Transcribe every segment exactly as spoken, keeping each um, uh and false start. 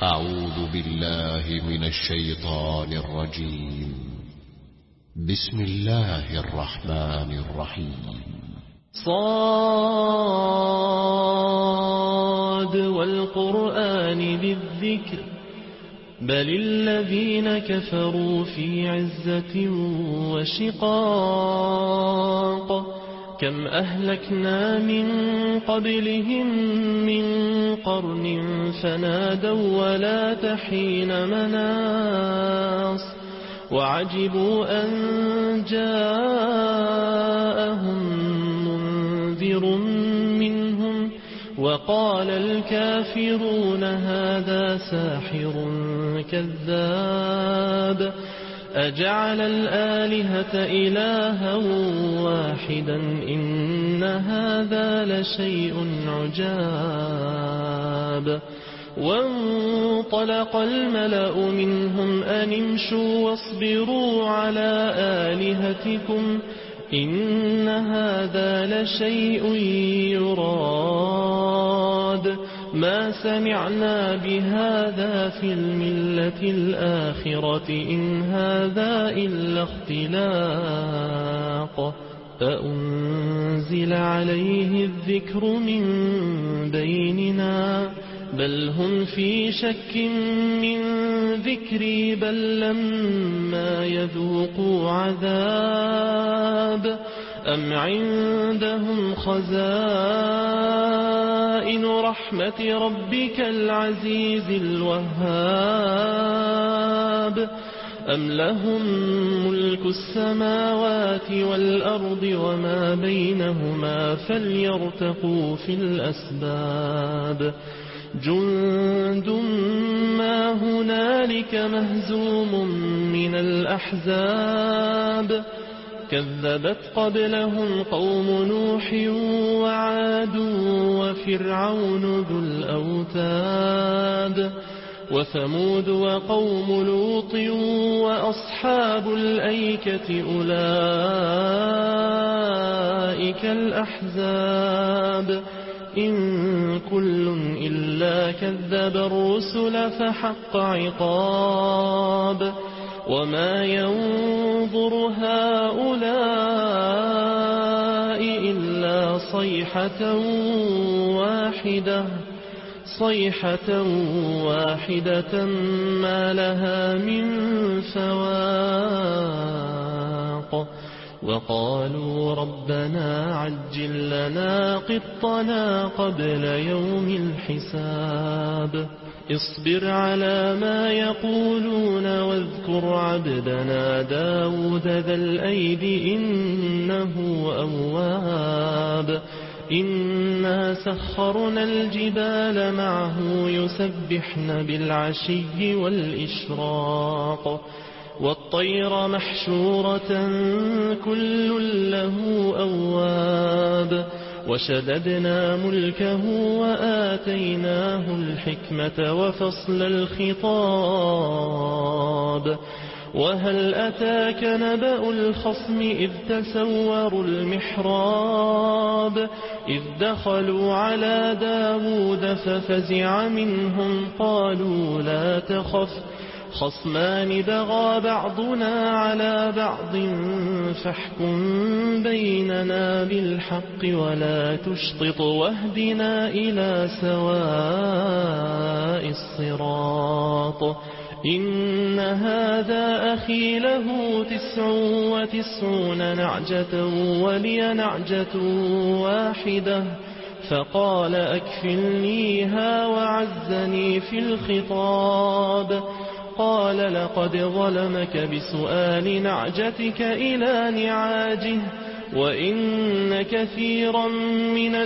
أعوذ بالله من الشيطان الرجيم. بسم الله الرحمن الرحيم. صاد والقرآن بالذكر بل الذين كفروا في عزة وشقاق كم أهلكنا من قبلهم من قرن فنادوا ولا تحين مناص وعجبوا أن جاءهم منذر منهم وقال الكافرون هذا ساحر كذاب أجعل الآلهة إلها واحدا إن هذا لشيء عجاب. وانطلق الملأ منهم أن امشوا واصبروا على آلهتكم إن هذا لشيء يراد ما سمعنا بهذا في الملة الآخرة إن هذا إلا اختلاق أأنزل عليه الذكر من بيننا بل هم في شك من ذكري بل لما يذوقوا عذاب أم عندهم خزائن رحمة ربك العزيز الوهاب أم لهم ملك السماوات والأرض وما بينهما فليرتقوا في الأسباب جند ما هنالك مهزوم من الأحزاب كذبت قبلهم قوم نوح وعاد وفرعون ذو الأوتاد وثمود وقوم لوط وأصحاب الأيكة أولئك الأحزاب إن كل إلا كذب الرسل فحق عقاب وما ينظر هؤلاء إلا صيحة واحدة صيحة واحدة ما لها من فواق وقالوا ربنا عجل لنا قطنا قبل يوم الحساب اصبر على ما يقولون واذكر عبدنا داود ذا الأيد إنه أواب إنا سخرنا الجبال معه يسبحن بالعشي والإشراق والطير محشورة كل له أواب وشددنا ملكه وآتيناه الحكمة وفصل الخطاب وهل أتاك نبأ الخصم إذ تسوروا المحراب إذ دخلوا على داود ففزع منهم قالوا لا تخف خصمان بغى بعضنا على بعض فاحكم بيننا بالحق ولا تشطط واهدنا إلى سواء الصراط إن هذا أخي له تسع وتسعون نعجة ولي نعجة واحدة فقال أكفلنيها وعزني في الخطاب قال لقد ظلمك بسؤال نعجتك إلى نعاجه وإن كثيرا من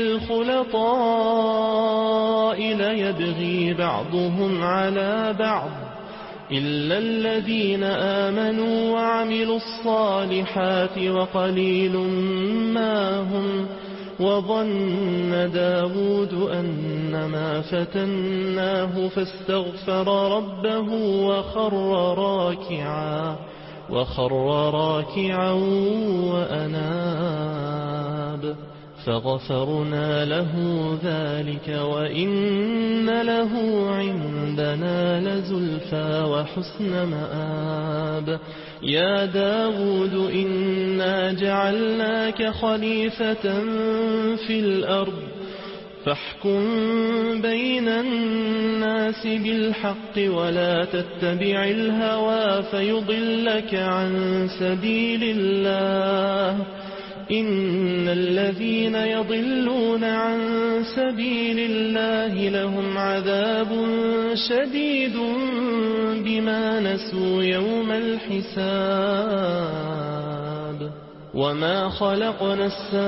الخلطاء ليبغي بعضهم على بعض إلا الذين آمنوا وعملوا الصالحات وقليل ما هم وظن داود أنما فتناه فاستغفر ربه وخر راكعا وخر راكعا وأناب فغفرنا له ذلك وإن له عندنا لزلفى وحسن مآب. يا داود إنا جعلناك خليفة في الأرض فاحكم بين الناس بالحق ولا تتبع الهوى فيضلك عن سبيل الله. إن الذين يضلون عن سبيل الله لهم عذاب شديد بما نسوا يوم الحساب. وما خلقنا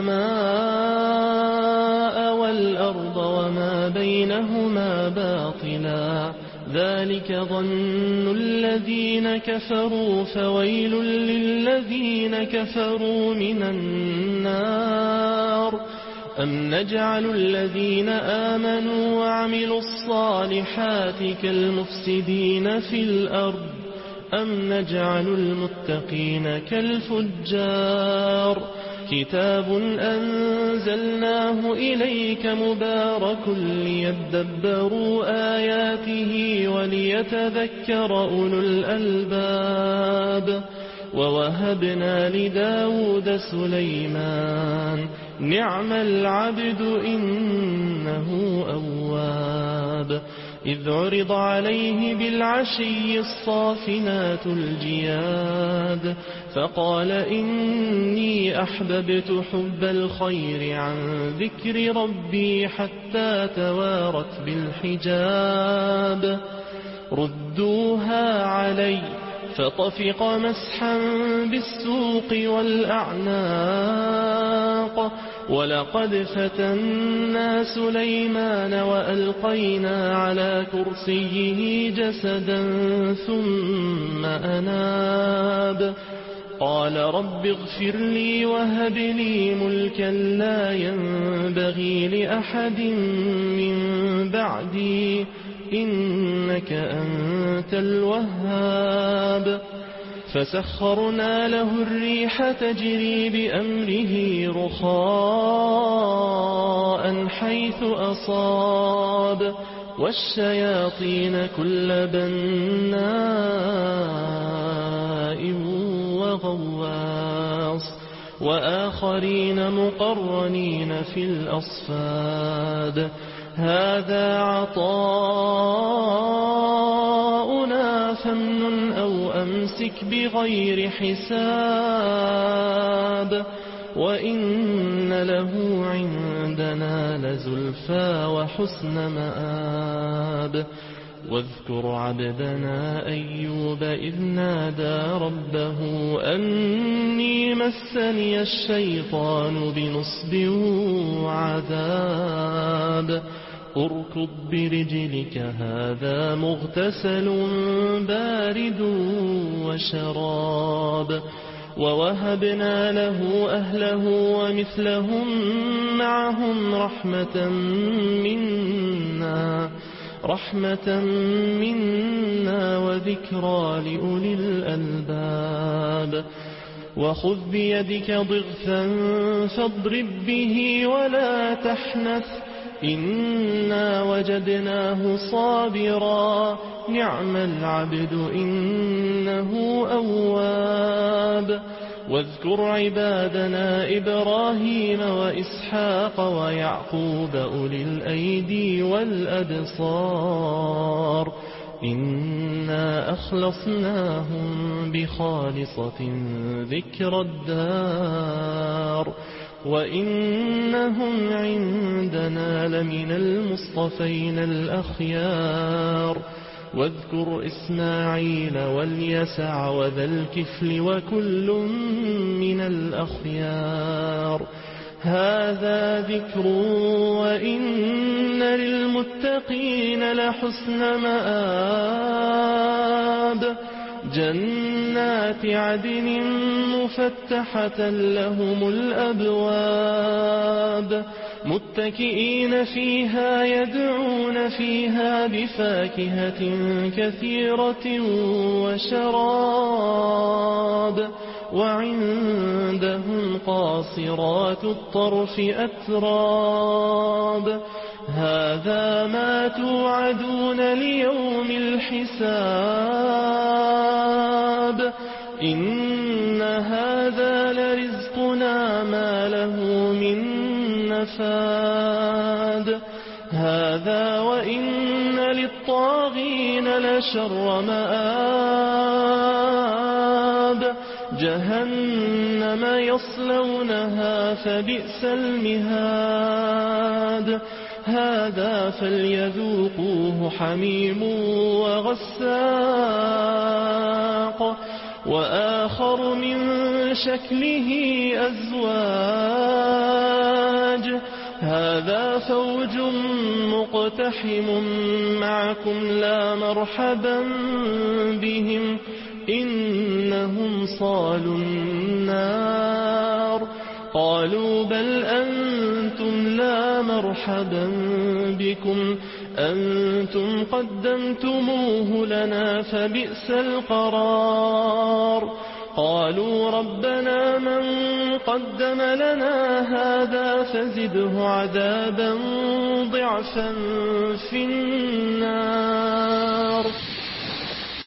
السماء والأرض وما بينهما باطلا ذلك ظن الذين كفروا فويل للذين كفروا من النار. أم نجعل الذين آمنوا وعملوا الصالحات كالمفسدين في الأرض أم نجعل المتقين كالفجار. كتاب أنزلناه إليك مبارك ليدبروا آياته وليتذكر أولو الألباب. ووهبنا لداود سليمان نعم العبد إنه أواب. إذ عرض عليه بالعشي الصافنات الجياد فقال إني أحببت حب الخير عن ذكر ربي حتى توارت بالحجاب. ردوها علي فطفق مسحا بالسوق والأعناق. ولقد فتنا سليمان وألقينا على كرسيه جسدا ثم أناب. قال رب اغفر لي وهب لي ملكا لا ينبغي لأحد من بعدي إنك أنت الوهاب. فسخرنا له الريح تجري بأمره رخاء حيث أصاب والشياطين كل بناء وغواص وآخرين مقرنين في الأصفاد. هذا عطاؤنا فامنن أو أمسك بغير حساب. وإن له عندنا لزلفى وحسن مآب. واذكر عبدنا أيوب إذ نادى ربه أني مسني الشيطان بنصب وعذاب. اركض برجلك هذا مغتسل بارد وشراب. ووهبنا له أهله ومثلهم معهم رحمة منا رحمة منا وذكرى لأولي الألباب. وخذ بيدك ضغثا فاضرب به ولا تحنث إنا وجدناه صابرا نعم العبد إنه أواب. واذكر عبادنا إبراهيم وإسحاق ويعقوب أولي الأيدي والأبصار إنا أخلصناهم بخالصة ذكر الدار وإنهم عندنا لمن المصطفين الأخيار. واذكر إسماعيل واليسع وذا الكفل وكل من الأخيار. هذا ذكر وإن للمتقين لحسن مآب. جنات عدن مفتحة لهم الأبواب متكئين فيها يدعون فيها بفاكهة كثيرة وشراب وعندهم قاصرات الطرف أتراب هذا ما توعدون ليوم الحساب إن هذا لرزقنا ما له من نفاد هذا وإن للطاغين لشر مآب جهنم يصلونها فبئس المهاد هذا فليذوقوه حميم وغساق وآخر من شكله أزواج هذا فوج مقتحم معكم لا مرحبا بهم إنهم صالوا النار قالوا بل أنتم لا مرحبا بكم أنتم قدمتموه لنا فبئس القرار قالوا ربنا من قدم لنا هذا فزده عذابا ضعفا في النار